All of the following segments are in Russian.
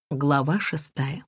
Глава 6.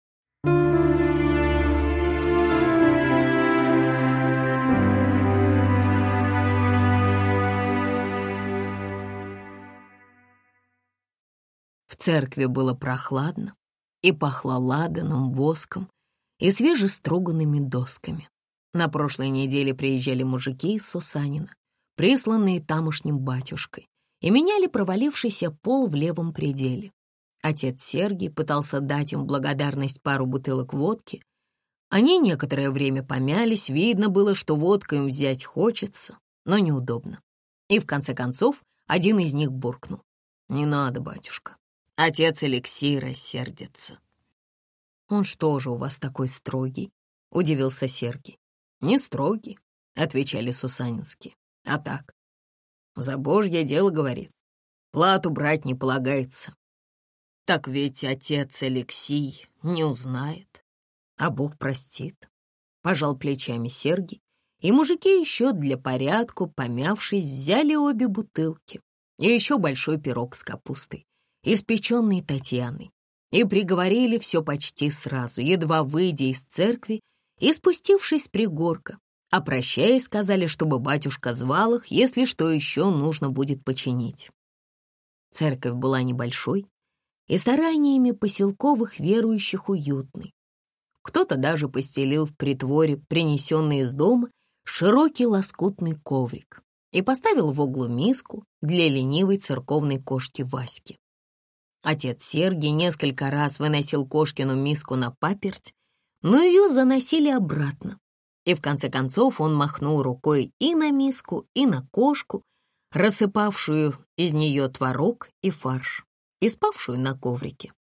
В церкви было прохладно и пахло ладаном, воском и свежеструганными досками. На прошлой неделе приезжали мужики из Сусанина, присланные тамошним батюшкой, и меняли провалившийся пол в левом пределе. Отец Сергий пытался дать им благодарность пару бутылок водки. Они некоторое время помялись, видно было, что водку им взять хочется, но неудобно. И в конце концов один из них буркнул: «Не надо, батюшка, отец Алексей рассердится». «Он что же у вас такой строгий?» — удивился Сергий. «Не строгий», — отвечали сусанинские, — «а так. За Божье дело, говорит, плату брать не полагается». «Так ведь отец Алексей не узнает, а Бог простит», — пожал плечами Сергий, и мужики еще для порядку, помявшись, взяли обе бутылки и еще большой пирог с капустой, испеченный Татьяной, и приговорили все почти сразу, едва выйдя из церкви и спустившись с пригорка, а прощаясь, сказали, чтобы батюшка звал их, если что еще нужно будет починить. Церковь была небольшой и стараниями поселковых верующих уютный. Кто-то даже постелил в притворе, принесенный из дома, широкий лоскутный коврик и поставил в углу миску для ленивой церковной кошки Васьки. Отец Сергий несколько раз выносил кошкину миску на паперть, но ее заносили обратно, и в конце концов он махнул рукой и на миску, и на кошку, рассыпавшую из нее творог и фарш, и спавшую на коврике,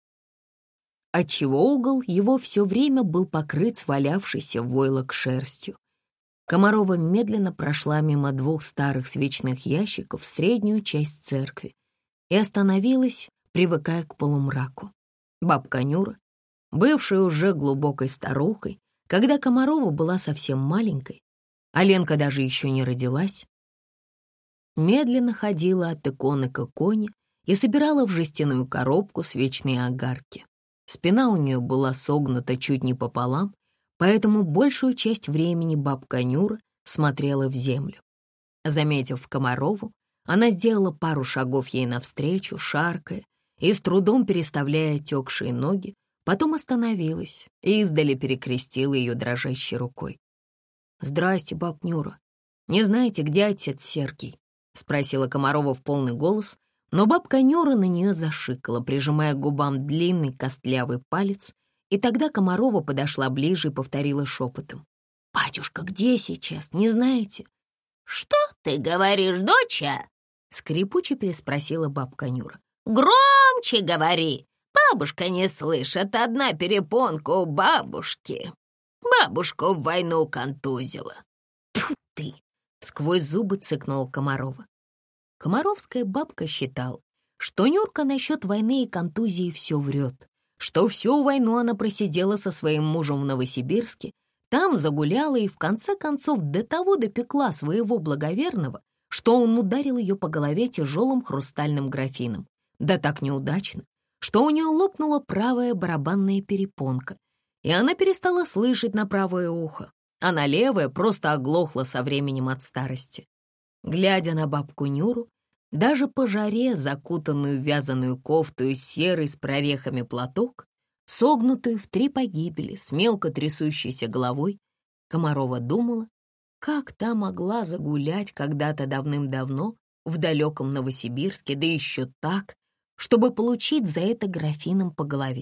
отчего угол его все время был покрыт свалявшейся войлок шерстью. Комарова медленно прошла мимо двух старых свечных ящиков в среднюю часть церкви и остановилась, привыкая к полумраку. Бабка Нюра, бывшая уже глубокой старухой, когда Комарова была совсем маленькой, а Ленка даже еще не родилась, медленно ходила от иконы к иконе и собирала в жестяную коробку свечные огарки. Спина у нее была согнута чуть не пополам, поэтому большую часть времени бабка Нюра смотрела в землю. Заметив Комарову, она сделала пару шагов ей навстречу, шаркая и с трудом переставляя отекшие ноги, потом остановилась и издали перекрестила ее дрожащей рукой. «Здрасте, баб Нюра. Не знаете, где отец Сергий?» — спросила Комарова в полный голос, но бабка Нюра на нее зашикала, прижимая к губам длинный костлявый палец, и тогда Комарова подошла ближе и повторила шепотом: «Батюшка где сейчас, не знаете?» «Что ты говоришь, доча?» — скрипуче переспросила бабка Нюра. «Громче говори! Бабушка не слышит, одна перепонка у бабушки. Бабушку в войну контузила». «Тьфу ты!» — сквозь зубы цыкнула Комарова. Комаровская бабка считала, что Нюрка насчет войны и контузии все врет, что всю войну она просидела со своим мужем в Новосибирске, там загуляла и в конце концов до того допекла своего благоверного, что он ударил ее по голове тяжелым хрустальным графином. Да так неудачно, что у нее лопнула правая барабанная перепонка, и она перестала слышать на правое ухо, а на левое просто оглохла со временем от старости. Глядя на бабку Нюру, даже по жаре, закутанную в вязаную кофту и серый с прорехами платок, согнутую в 3 погибели, с мелко трясущейся головой, Комарова думала, как та могла загулять когда-то давным-давно в далеком Новосибирске, да еще так, чтобы получить за это графином по голове.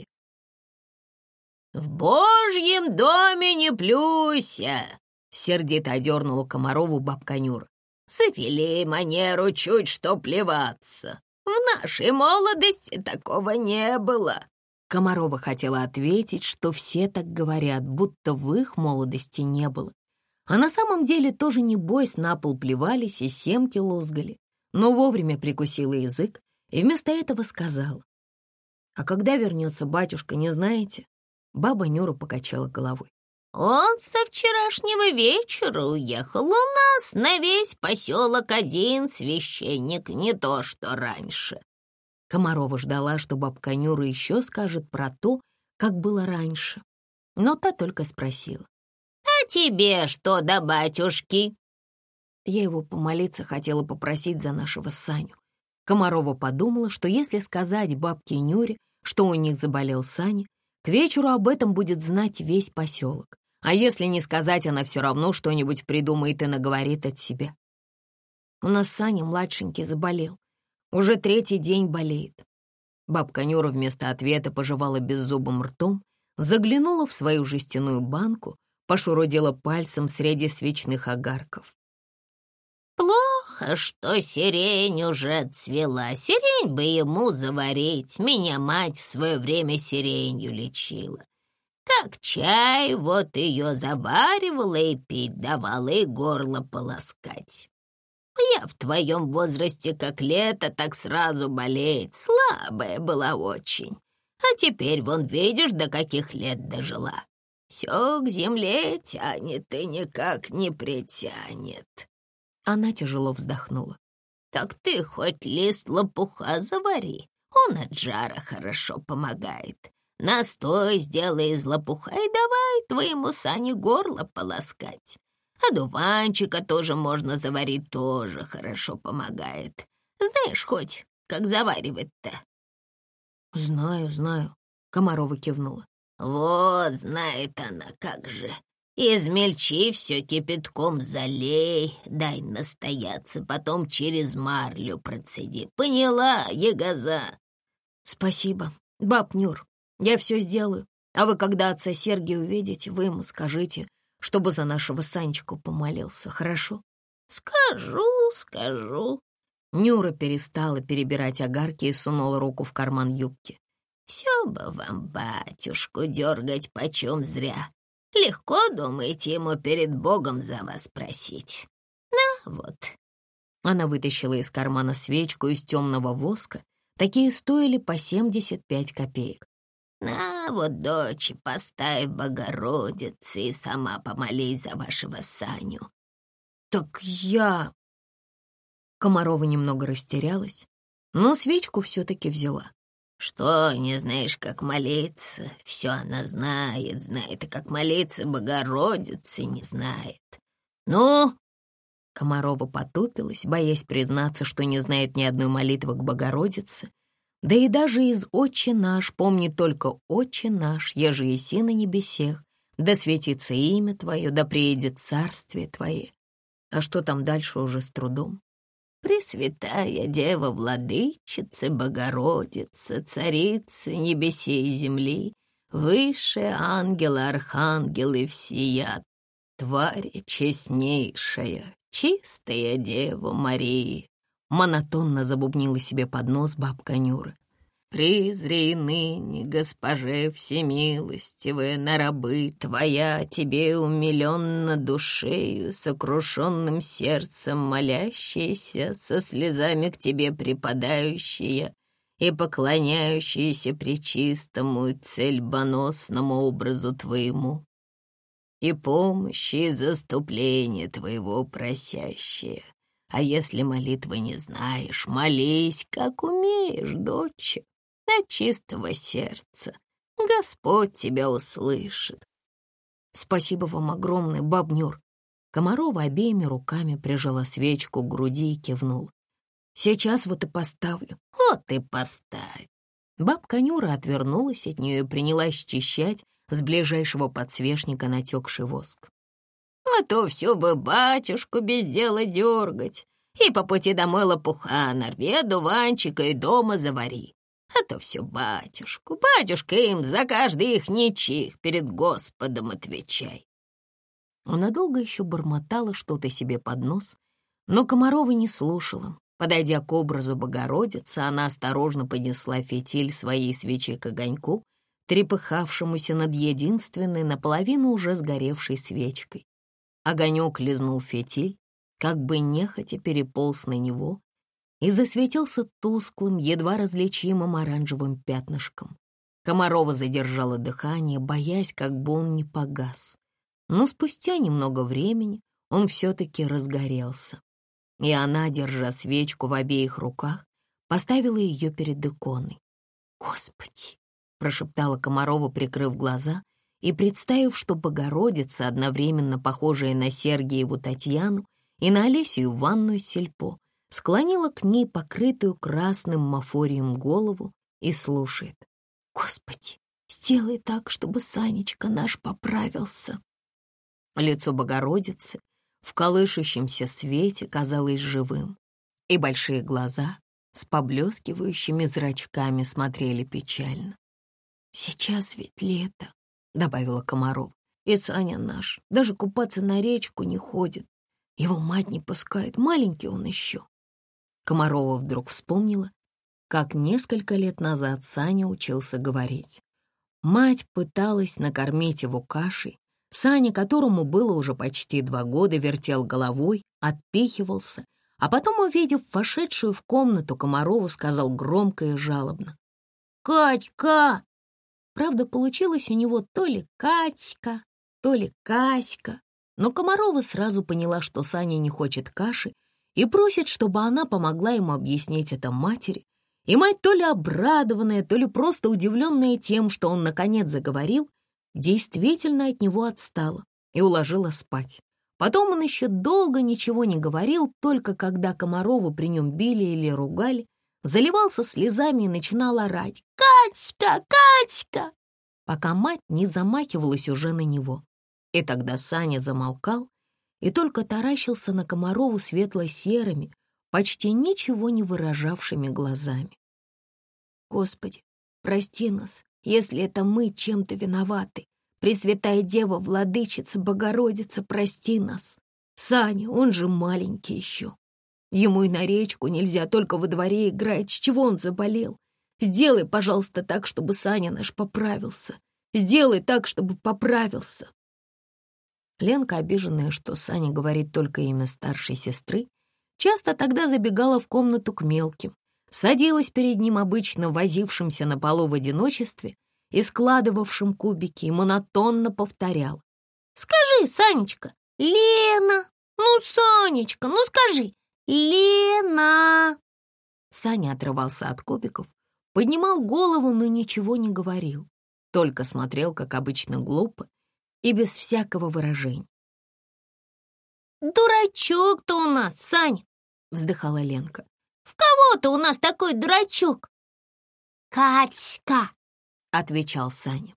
«В Божьем доме не плюйся!» — сердито одернула Комарову бабка Нюра. «Завели манеру чуть что плеваться. В нашей молодости такого не было». Комарова хотела ответить, что все так говорят, будто в их молодости не было. А на самом деле тоже, небось, на пол плевались и семки лозгали, но вовремя прикусила язык и вместо этого сказала: «А когда вернется батюшка, не знаете?» Баба Нюра покачала головой. «Он со вчерашнего вечера уехал. У нас на весь поселок один священник, не то что раньше». Комарова ждала, что бабка Нюра еще скажет про то, как было раньше. Но та только спросила: «А тебе что до батюшки?» Я его помолиться хотела попросить за нашего Саню. Комарова подумала, что если сказать бабке Нюре, что у них заболел Саня, к вечеру об этом будет знать весь поселок. А если не сказать, она все равно что-нибудь придумает и наговорит от себя. У нас Саня младшенький заболел. Уже 3-й день болеет. Бабка Нюра вместо ответа пожевала беззубым ртом, заглянула в свою жестяную банку, пошурудила пальцем среди свечных огарков. «Плохо, что сирень уже отцвела. Сирень бы ему заварить. Меня мать в свое время сиренью лечила. Как чай, вот ее заваривала и пить давала, и горло полоскать. Я в твоем возрасте как лето, так сразу болеет. Слабая была очень. А теперь, вон, видишь, до каких лет дожила. Все к земле тянет и никак не притянет». Она тяжело вздохнула. «Так ты хоть лист лопуха завари, он от жара хорошо помогает. Настой сделай из лопуха и давай твоему Сане горло полоскать. Одуванчика тоже можно заварить, тоже хорошо помогает. Знаешь хоть, как заваривать-то?» Знаю», — Комарова кивнула. «Вот, знает она, как же. Измельчи все кипятком залей, дай настояться, потом через марлю процеди. Поняла, ягоза?» «Спасибо, баб Нюр, я все сделаю. А вы, когда отца Сергия увидите, вы ему скажите, чтобы за нашего Санечку помолился, хорошо?» Скажу. Нюра перестала перебирать огарки и сунула руку в карман юбки. «Все бы вам батюшку дергать почем зря. Легко, думаете, ему перед Богом за вас просить? На вот». Она вытащила из кармана свечку из темного воска. Такие стоили по 75 копеек. «На вот, дочь, поставь Богородице и сама помолись за вашего Саню». «Так я...» Комарова немного растерялась, но свечку все-таки взяла. «Что, не знаешь, как молиться? Все она знает, и как молиться Богородице не знает. Ну?» Комарова потупилась, боясь признаться, что не знает ни одной молитвы к Богородице, да и даже из «Отче наш» помнит только «Отче наш, еже еси на небесех, да светится имя Твое, да приедет царствие Твое». А что там дальше, уже с трудом. «Пресвятая Дева, Владычица, Богородица, Царица небесей и земли, высшие ангелы, архангелы всея, твари честнейшая, чистая Дева Мария», монотонно забубнила себе под нос бабка Нюра. «Призри ныне, Госпоже всемилостивая, на рабы Твоя, Тебе умиленно душею, сокрушенным сердцем молящаяся, со слезами к Тебе припадающая и поклоняющаяся пречистому и цельбоносному образу Твоему, и помощи и заступления Твоего просящая. А если молитвы не знаешь, молись, как умеешь, дочь, от чистого сердца. Господь тебя услышит». «Спасибо вам огромное, баб Нюр». Комарова обеими руками прижала свечку к груди и кивнула. «Сейчас вот и поставлю». «Вот и поставь». Бабка Нюра отвернулась от нее и принялась счищать с ближайшего подсвечника натекший воск. «А то все бы батюшку без дела дергать, и по пути домой лопуха нарви, одуванчика и дома завари. А то все батюшка им за каждый их чих перед Господом отвечай». Она долго еще бормотала что-то себе под нос, но Комарова не слушала. Подойдя к образу Богородицы, она осторожно поднесла фитиль своей свечи к огоньку, трепыхавшемуся над единственной наполовину уже сгоревшей свечкой. Огонек лизнул фитиль, как бы нехотя переполз на него и засветился тусклым, едва различимым оранжевым пятнышком. Комарова задержала дыхание, боясь, как бы он не погас. Но спустя немного времени он все-таки разгорелся, и она, держа свечку в обеих руках, поставила ее перед иконой. «Господи!» — прошептала Комарова, прикрыв глаза, и представив, что Богородица, одновременно похожая на Сергиеву Татьяну и на Олесию Ивановну Сельпо, склонила к ней покрытую красным мафорием голову и слушает. «Господи, сделай так, чтобы Санечка наш поправился». Лицо Богородицы в колышущемся свете казалось живым, и большие глаза с поблескивающими зрачками смотрели печально. «Сейчас ведь лето», — добавила Комарова, «и Саня наш даже купаться на речку не ходит. Его мать не пускает, маленький он еще». Комарова вдруг вспомнила, как несколько лет назад Саня учился говорить. Мать пыталась накормить его кашей. Саня, которому было уже почти 2 года, вертел головой, отпихивался, а потом, увидев вошедшую в комнату Комарову, сказал громко и жалобно: «Катька!» Правда, получилось у него то ли Катька, то ли Каська, но Комарова сразу поняла, что Саня не хочет каши и просит, чтобы она помогла ему объяснить это матери, и мать, то ли обрадованная, то ли просто удивленная тем, что он наконец заговорил, действительно от него отстала и уложила спать. Потом он еще долго ничего не говорил, только когда Комарову при нем били или ругали, заливался слезами и начинал орать: «Катька! Катька!», пока мать не замахивалась уже на него. И тогда Саня замолкал и только таращился на Комарову светло-серыми, почти ничего не выражавшими глазами. «Господи, прости нас, если это мы чем-то виноваты. Пресвятая Дева, Владычица, Богородица, прости нас. Саня, он же маленький еще. Ему и на речку нельзя, только во дворе играть. С чего он заболел? Сделай, пожалуйста, так, чтобы Саня наш поправился. Сделай так, чтобы поправился». Ленка, обиженная, что Саня говорит только имя старшей сестры, часто тогда забегала в комнату к мелким, садилась перед ним, обычно возившимся на полу в одиночестве и складывавшим кубики, и монотонно повторяла: «Скажи, Санечка, Лена! Ну, Санечка, ну скажи, Лена!» Саня отрывался от кубиков, поднимал голову, но ничего не говорил, только смотрел, как обычно, глупо и без всякого выражения. «Дурачок ты у нас, Саня!» — вздыхала Ленка. «В кого ты у нас такой дурачок?» «Катька!» — отвечал Саня.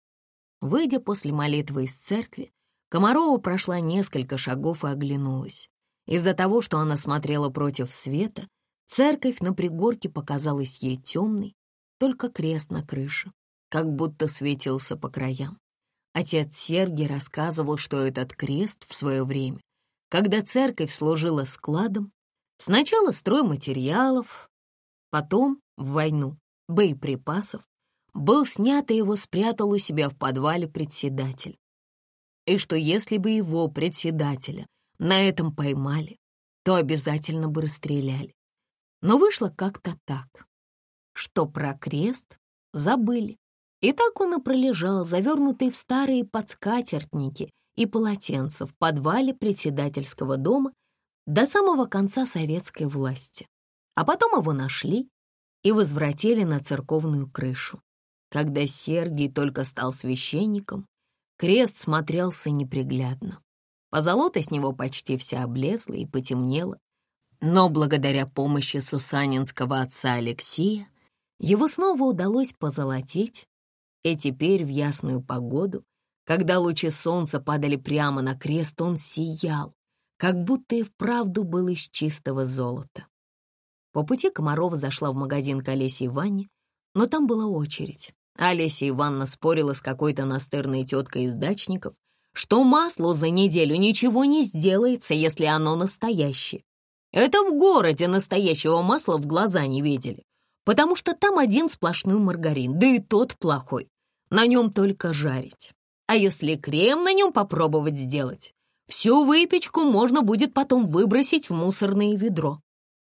Выйдя после молитвы из церкви, Комарова прошла несколько шагов и оглянулась. Из-за того, что она смотрела против света, церковь на пригорке показалась ей темной, только крест на крыше, как будто светился по краям. Отец Сергий рассказывал, что этот крест в свое время, когда церковь служила складом, сначала стройматериалов, потом, в войну, боеприпасов, был снят, и его спрятал у себя в подвале председатель. И что если бы его, председателя, на этом поймали, то обязательно бы расстреляли. Но вышло как-то так, что про крест забыли. И так он и пролежал, завернутый в старые подскатертники и полотенца в подвале председательского дома до самого конца советской власти. А потом его нашли и возвратили на церковную крышу. Когда Сергий только стал священником, крест смотрелся неприглядно. Позолота с него почти вся облезла и потемнела, но благодаря помощи сусанинского отца Алексея его снова удалось позолотить, и теперь в ясную погоду, когда лучи солнца падали прямо на крест, он сиял, как будто и вправду был из чистого золота. По пути Комарова зашла в магазин к Олесе Ивановне, но там была очередь. Олеся Ивановна спорила с какой-то настырной теткой из дачников, что маслу за неделю ничего не сделается, если оно настоящее. Это в городе настоящего масла в глаза не видели, потому что там один сплошной маргарин, да и тот плохой. На нем только жарить. А если крем на нем попробовать сделать, всю выпечку можно будет потом выбросить в мусорное ведро.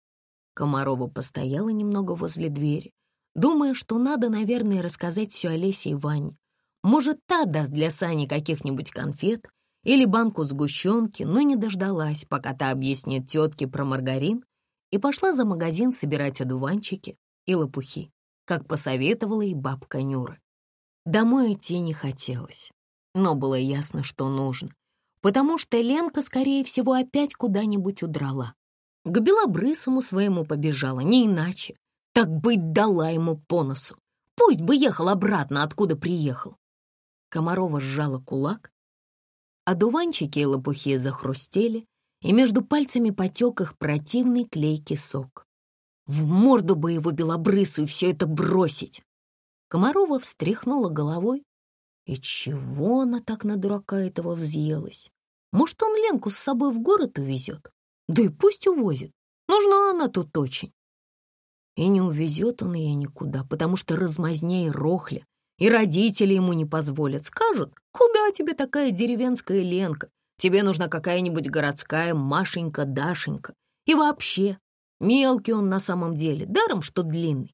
Комарова постояла немного возле двери, думая, что надо, наверное, рассказать все Олесе Ивановне. Может, та даст для Сани каких-нибудь конфет или банку сгущенки, но не дождалась, пока та объяснит тетке про маргарин, и пошла за магазин собирать одуванчики и лопухи, как посоветовала ей бабка Нюра. Домой идти не хотелось, но было ясно, что нужно, потому что Ленка, скорее всего, опять куда-нибудь удрала. К белобрысому своему побежала, не иначе. Так быть, дала ему по носу. Пусть бы ехал обратно, откуда приехал. Комарова сжала кулак, одуванчики и лопухи захрустели, и между пальцами потек их противный клейкий сок. В морду бы его белобрысую все это бросить. Комарова встряхнула головой. И чего она так на дурака этого взъелась? Может, он Ленку с собой в город увезет? Да и пусть увозит. Нужна она тут очень. И не увезет он ее никуда, потому что размазня и рохля, и родители ему не позволят. Скажут: куда тебе такая деревенская Ленка? Тебе нужна какая-нибудь городская Машенька, Дашенька. И вообще, мелкий он на самом деле, даром что длинный.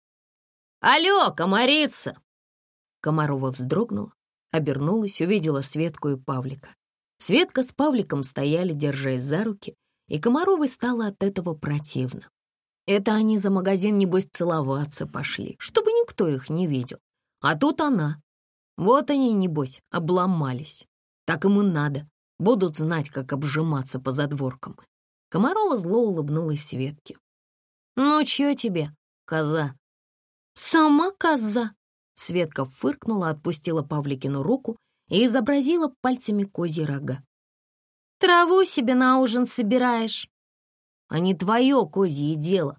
«Алло, комарица!» Комарова вздрогнула, обернулась, увидела Светку и Павлика. Светка с Павликом стояли, держась за руки, и Комаровой стало от этого противно. Это они за магазин, небось, целоваться пошли, чтобы никто их не видел. А тут она. Вот они, небось, обломались. Так им и надо. Будут знать, как обжиматься по задворкам. Комарова зло улыбнулась Светке. «Ну, чё тебе, коза?» «Сама коза!» Светка фыркнула, отпустила Павликину руку и изобразила пальцами козьи рога. «Траву себе на ужин собираешь?» «А не твое козье дело».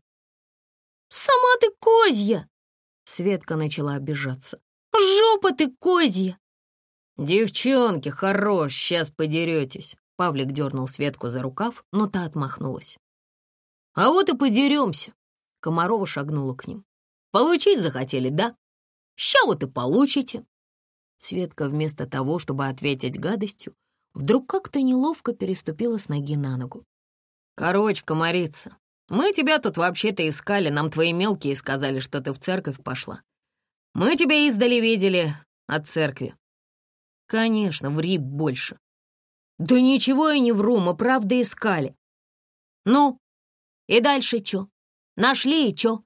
«Сама ты козья!» Светка начала обижаться. «Жопа ты козья!» «Девчонки, хорош, сейчас подеретесь!» Павлик дернул Светку за рукав, но та отмахнулась. «А вот и подеремся!» Комарова шагнула к ним. «Получить захотели, да? Ща вот и получите!» Светка вместо того, чтобы ответить гадостью, вдруг как-то неловко переступила с ноги на ногу. «Короче, комарица, мы тебя тут вообще-то искали, нам твои мелкие сказали, что ты в церковь пошла. Мы тебя издали видели от церкви». «Конечно, ври больше». «Да ничего я не вру, мы правда искали». «Ну, и дальше чё? Нашли и чё?»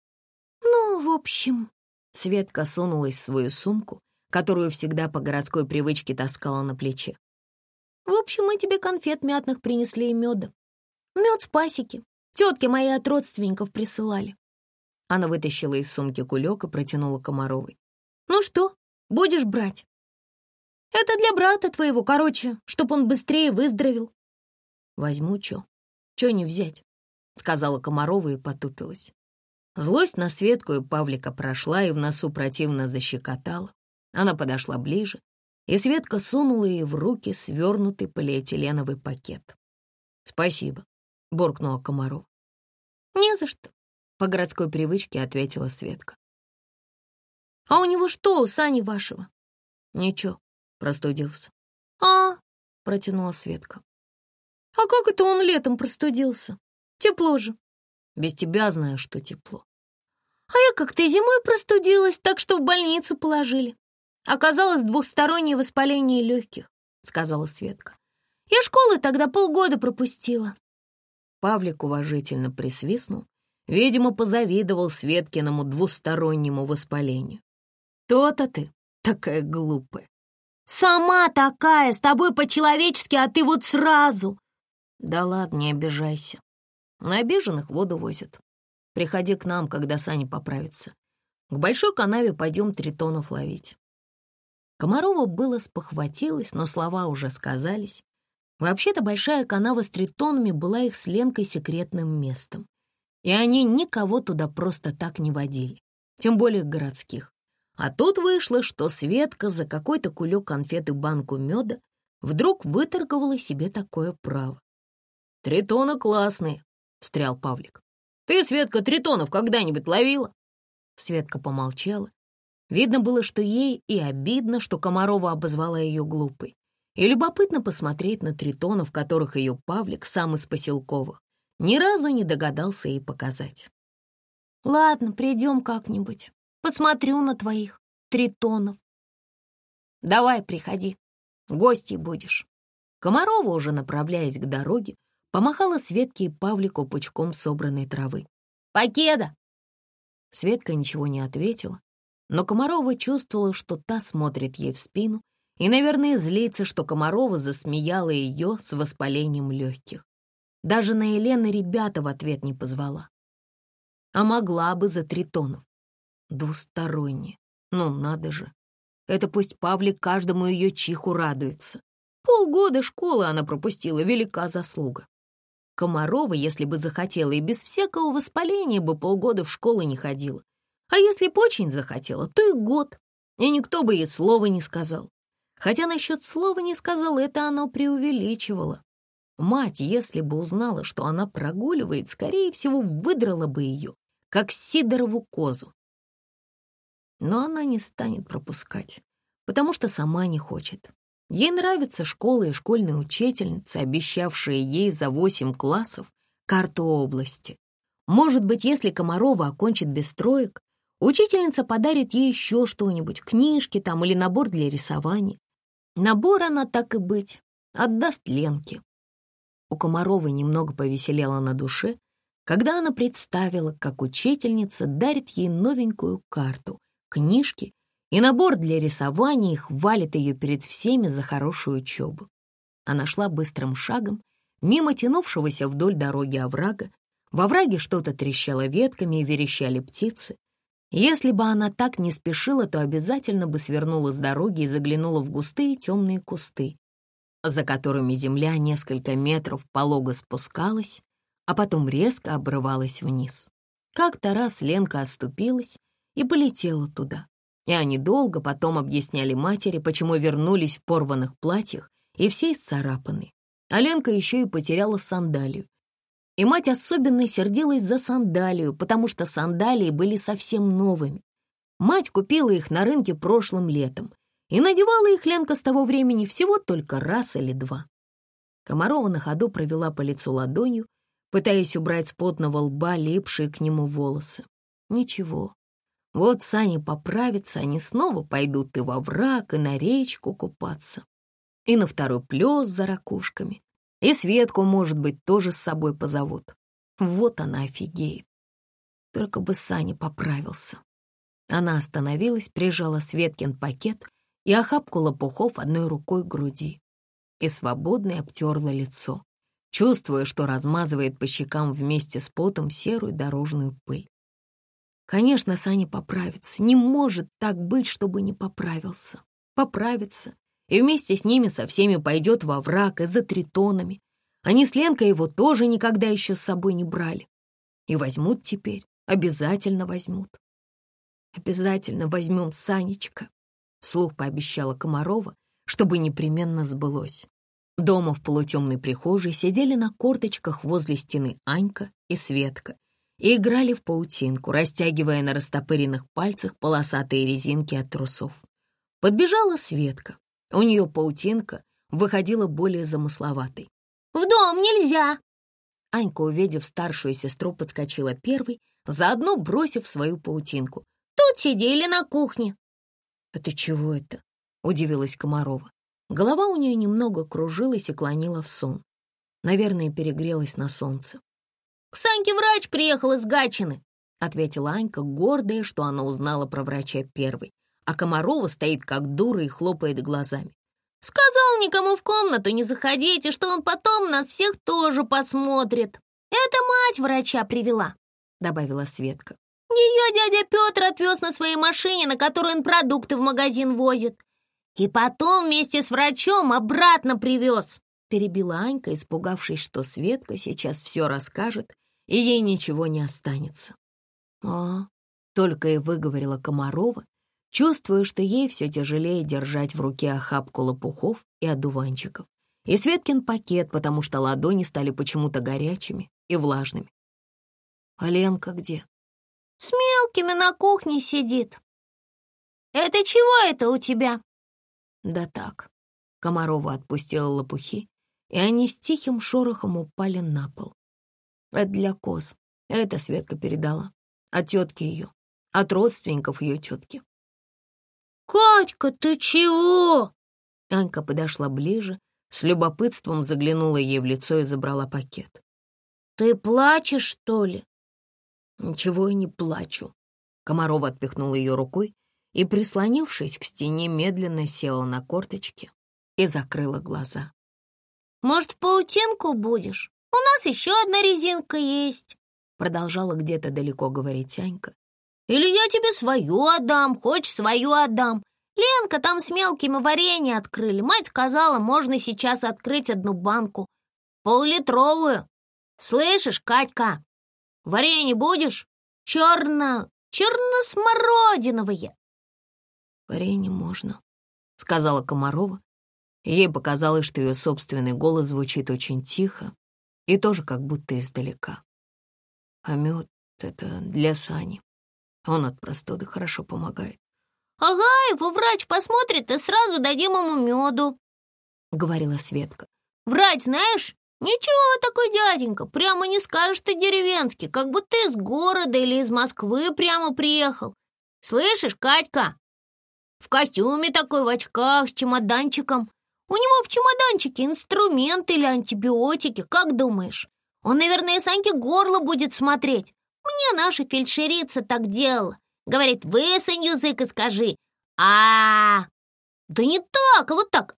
«Ну, в общем...» Светка сунулась в свою сумку, которую всегда по городской привычке таскала на плече. «В общем, мы тебе конфет мятных принесли и меда. Мед с пасеки. Тетки мои от родственников присылали». Она вытащила из сумки кулек и протянула Комаровой. «Ну что, будешь брать?» «Это для брата твоего, короче, чтоб он быстрее выздоровел». «Возьму, чё не взять?» — сказала Комарова и потупилась. Злость на Светку и Павлика прошла и в носу противно защекотала. Она подошла ближе, и Светка сунула ей в руки свернутый полиэтиленовый пакет. «Спасибо», — буркнула Комарова. «Не за что», — по городской привычке ответила Светка. «А у него что, у Сани вашего?» «Ничего, простудился». Протянула Светка. «А как это он летом простудился? Тепло же». «Без тебя знаю, что тепло». «А я как-то зимой простудилась, так что в больницу положили. Оказалось двухстороннее воспаление легких», — сказала Светка. «Я школы тогда полгода пропустила». Павлик уважительно присвистнул, видимо, позавидовал Светкиному двустороннему воспалению. «То-то ты такая глупая». «Сама такая, с тобой по-человечески, а ты вот сразу». «Да ладно, не обижайся. На обиженных воду возят. Приходи к нам, когда Саня поправится. К большой канаве пойдем тритонов ловить». Комарова было спохватилась, но слова уже сказались. Вообще-то большая канава с тритонами была их с Ленкой секретным местом. И они никого туда просто так не водили, тем более городских. А тут вышло, что Светка за какой-то кулек конфет и банку меда вдруг выторговала себе такое право. «Тритоны классные», — встрял Павлик. «Ты, Светка, тритонов когда-нибудь ловила?» Светка помолчала. Видно было, что ей и обидно, что Комарова обозвала ее глупой, и любопытно посмотреть на тритонов, которых ее Павлик, сам из поселковых, ни разу не догадался ей показать. «Ладно, придем как-нибудь. Посмотрю на твоих тритонов». «Давай, приходи, гостей будешь». Комарова, уже направляясь к дороге, помахала Светке и Павлику пучком собранной травы. «Покеда!» Светка ничего не ответила, но Комарова чувствовала, что та смотрит ей в спину и, наверное, злится, что Комарова засмеяла ее с воспалением легких. Даже на Елену ребята в ответ не позвала. А могла бы за Тритонов. Двусторонне. Ну, надо же. Это пусть Павлик каждому ее чиху радуется. Полгода школы она пропустила, велика заслуга. Комарова, если бы захотела, и без всякого воспаления бы полгода в школу не ходила. А если бы очень захотела, то и год. И никто бы ей слова не сказал. Хотя насчет слова не сказал, это она преувеличивала. Мать, если бы узнала, что она прогуливает, скорее всего, выдрала бы ее, как Сидорову козу. Но она не станет пропускать, потому что сама не хочет. Ей нравится школа и школьная учительница, обещавшая ей за 8 классов карту области. Может быть, если Комарова окончит без троек, учительница подарит ей еще что-нибудь, книжки там или набор для рисования. Набор она, так и быть, отдаст Ленке. У Комаровой немного повеселело на душе, когда она представила, как учительница дарит ей новенькую карту, книжки и набор для рисования и хвалит ее перед всеми за хорошую учебу. Она шла быстрым шагом, мимо тянувшегося вдоль дороги оврага. В овраге что-то трещало ветками и верещали птицы. Если бы она так не спешила, то обязательно бы свернула с дороги и заглянула в густые темные кусты, за которыми земля несколько метров полого спускалась, а потом резко обрывалась вниз. Как-то раз Ленка оступилась и полетела туда. И они долго потом объясняли матери, почему вернулись в порванных платьях и все исцарапаны. А Ленка еще и потеряла сандалию. И мать особенно сердилась за сандалию, потому что сандалии были совсем новыми. Мать купила их на рынке прошлым летом, и надевала их Ленка с того времени всего только раз или два. Комарова на ходу провела по лицу ладонью, пытаясь убрать с потного лба липшие к нему волосы. Ничего. Вот Саня поправится, они снова пойдут и во овраг, и на речку купаться, и на второй плес за ракушками, и Светку, может быть, тоже с собой позовут. Вот она офигеет. Только бы Саня поправился. Она остановилась, прижала Светкин пакет и охапку лопухов одной рукой к груди и свободно обтерла лицо, чувствуя, что размазывает по щекам вместе с потом серую дорожную пыль. Конечно, Саня поправится. Не может так быть, чтобы не поправился. Поправится. И вместе с ними со всеми пойдет во овраг и за Тритонами. Они с Ленкой его тоже никогда еще с собой не брали. И возьмут теперь. Обязательно возьмут. Обязательно возьмем Санечка, вслух пообещала Комарова, чтобы непременно сбылось. Дома в полутемной прихожей сидели на корточках возле стены Анька и Светка и играли в паутинку, растягивая на растопыренных пальцах полосатые резинки от трусов. Подбежала Светка. У нее паутинка выходила более замысловатой. «В дом нельзя!» Анька, увидев старшую сестру, подскочила первой, заодно бросив свою паутинку. «Тут сидели на кухне». «Это чего это?» — удивилась Комарова. Голова у нее немного кружилась и клонила в сон. Наверное, перегрелась на солнце. «К Саньке врач приехал из Гатчины», — ответила Анька, гордая, что она узнала про врача первой, а Комарова стоит как дура и хлопает глазами. «Сказал никому в комнату не заходите, что он потом нас всех тоже посмотрит. Это мать врача привела», — добавила Светка. «Ее дядя Петр отвез на своей машине, на которой он продукты в магазин возит. И потом вместе с врачом обратно привез», — перебила Анька, испугавшись, что Светка сейчас все расскажет, и ей ничего не останется. Только и выговорила Комарова, чувствуя, что ей все тяжелее держать в руке охапку лопухов и одуванчиков и Светкин пакет, потому что ладони стали почему-то горячими и влажными. «А Ленка где?» «С мелкими на кухне сидит». «Это чего это у тебя?» «Да так». Комарова отпустила лопухи, и они с тихим шорохом упали на пол. «Это для коз. Это Светка передала. От тетки ее. От родственников ее тетки». «Катька, ты чего?» Анька подошла ближе, с любопытством заглянула ей в лицо и забрала пакет. «Ты плачешь, что ли?» «Ничего я не плачу». Комарова отпихнула ее рукой и, прислонившись к стене, медленно села на корточки и закрыла глаза. «Может, в паутинку будешь? У нас еще одна резинка есть», продолжала где-то далеко говорить Анька. «Или я тебе свою отдам, хочешь, свою отдам. Ленка там с мелкими варенье открыли. Мать сказала, можно сейчас открыть одну банку, 5-литровую. Слышишь, Катька, варенье будешь? Черно-смородиновое». «Варенье можно», — сказала Комарова. Ей показалось, что ее собственный голос звучит очень тихо и тоже как будто издалека. А мед — это для Сани. Он от простуды хорошо помогает. «Ага, его врач посмотрит и сразу дадим ему меду», — говорила Светка. «Врач, знаешь, ничего такой дяденька, прямо не скажешь, ты деревенский, как будто из города или из Москвы прямо приехал. Слышишь, Катька? В костюме такой, в очках, с чемоданчиком. У него в чемоданчике инструменты или антибиотики, как думаешь? Он, наверное, и Саньке горло будет смотреть. Мне наша фельдшерица так делала. Говорит, высунь язык и скажи а Да не так, а вот так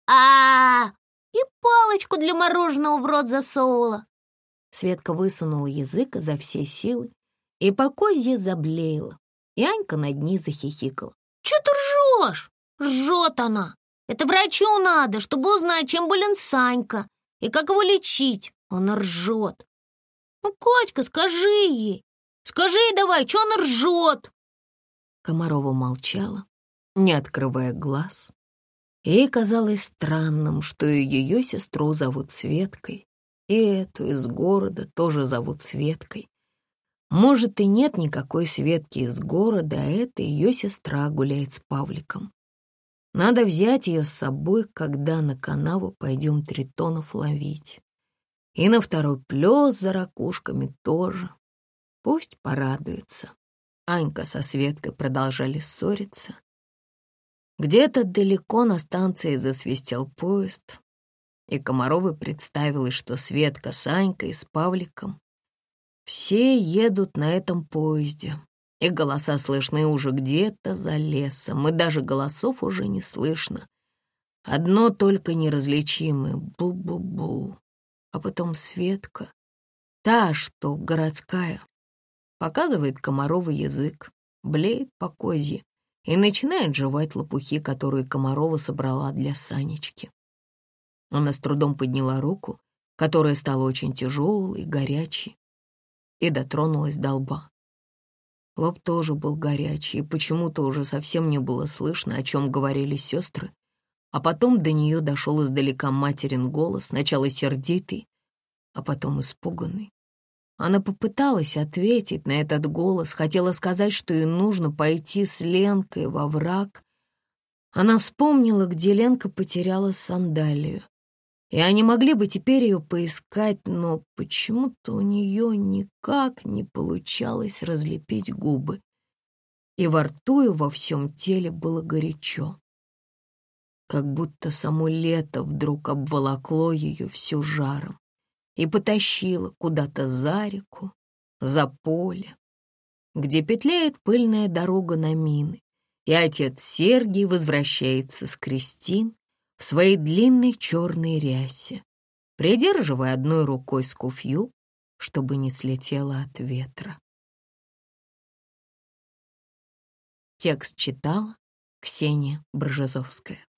И палочку для мороженого в рот засовывала». Светка высунула язык изо всей силы и по козье заблеяла. И Анька над ней захихикала. «Чё ты ржёшь?» «Ржёт она. Это врачу надо, чтобы узнать, чем болен Санька и как его лечить. Она ржёт. Ну, Катька, скажи ей. Скажи ей давай, чё она ржёт?» Комарова молчала, не открывая глаз. Ей казалось странным, что и ее сестру зовут Светкой, и эту из города тоже зовут Светкой. Может, и нет никакой Светки из города, а эта ее сестра гуляет с Павликом. Надо взять ее с собой, когда на канаву пойдем тритонов ловить. И на второй плес за ракушками тоже. Пусть порадуется. Анька со Светкой продолжали ссориться. Где-то далеко на станции засвистел поезд, и Комаровой представилось, что Светка с Анькой и с Павликом все едут на этом поезде, и голоса слышны уже где-то за лесом, и даже голосов уже не слышно. Одно только неразличимое — бу-бу-бу. А потом Светка, та, что городская, показывает Комаровой язык, блеет по козье и начинает жевать лопухи, которые Комарова собрала для Санечки. Она с трудом подняла руку, которая стала очень тяжелой и горячей, и дотронулась до лба. Лоб тоже был горячий, и почему-то уже совсем не было слышно, о чем говорили сестры, а потом до нее дошел издалека материн голос, сначала сердитый, а потом испуганный. Она попыталась ответить на этот голос, хотела сказать, что ей нужно пойти с Ленкой во враг. Она вспомнила, где Ленка потеряла сандалию, и они могли бы теперь ее поискать, но почему-то у нее никак не получалось разлепить губы, и во рту и во всем теле было горячо, как будто само лето вдруг обволокло ее всю жаром и потащило куда-то за реку, за поле, где петляет пыльная дорога на мины, и отец Сергий возвращается с Кристин в своей длинной черной рясе, придерживая одной рукой скуфью, чтобы не слетела от ветра. Текст читала Ксения Бржезовская.